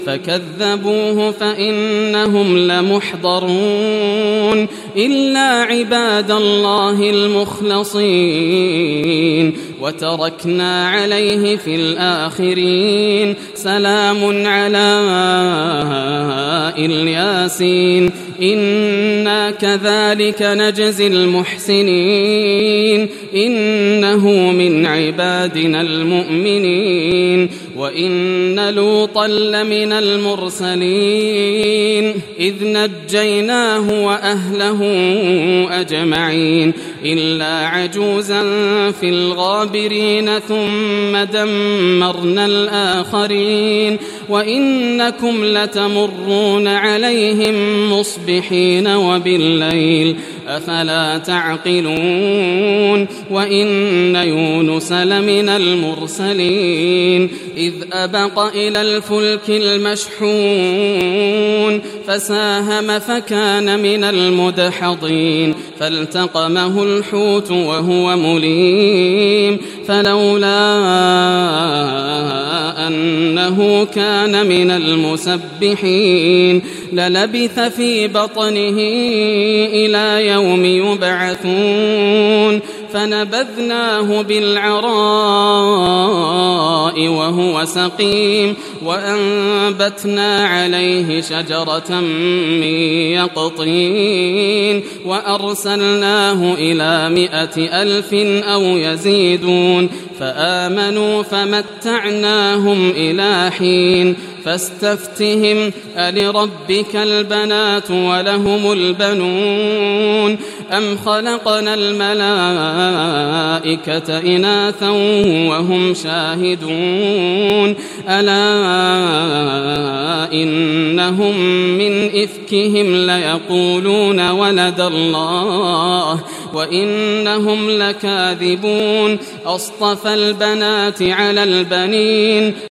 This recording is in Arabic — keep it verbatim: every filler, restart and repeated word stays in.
فكذبوه فإنهم لمحضرون إلا عباد الله المخلصين وتركنا عليه في الآخرين سلام على الياسين إنا كذلك نجزي المحسنين إنه من عبادنا المؤمنين وإن لوطا لمن المرسلين إذ نجيناه وأهله أجمعين إلا عجوزا في الغابرين ثم دمرنا الآخرين وإنكم لتمرون عليهم مصبحين وبالليل أفلا تعقلون وإن يونس لمن المرسلين إذ أبق إلى الفلك المشحون فساهم فكان من المدحضين فالتقمه الحوت وهو مليم فلولا أنه كان من المسبحين للبث في بطنه إلى يوم يبعثون فنبذناه بالعراء وهو سقيم وأنبتنا عليه شجرة من يقطين وأرسلناه إلى مائة ألف أو يزيدون فآمنوا فمتعناهم إلى حين فاستفتهم ألربك البنات ولهم البنون أم خلقنا الملائكة إناثا وهم شاهدون ألا إنهم من إفكهم ليقولون ولد الله وإنهم لكاذبون أصطفى البنات على البنين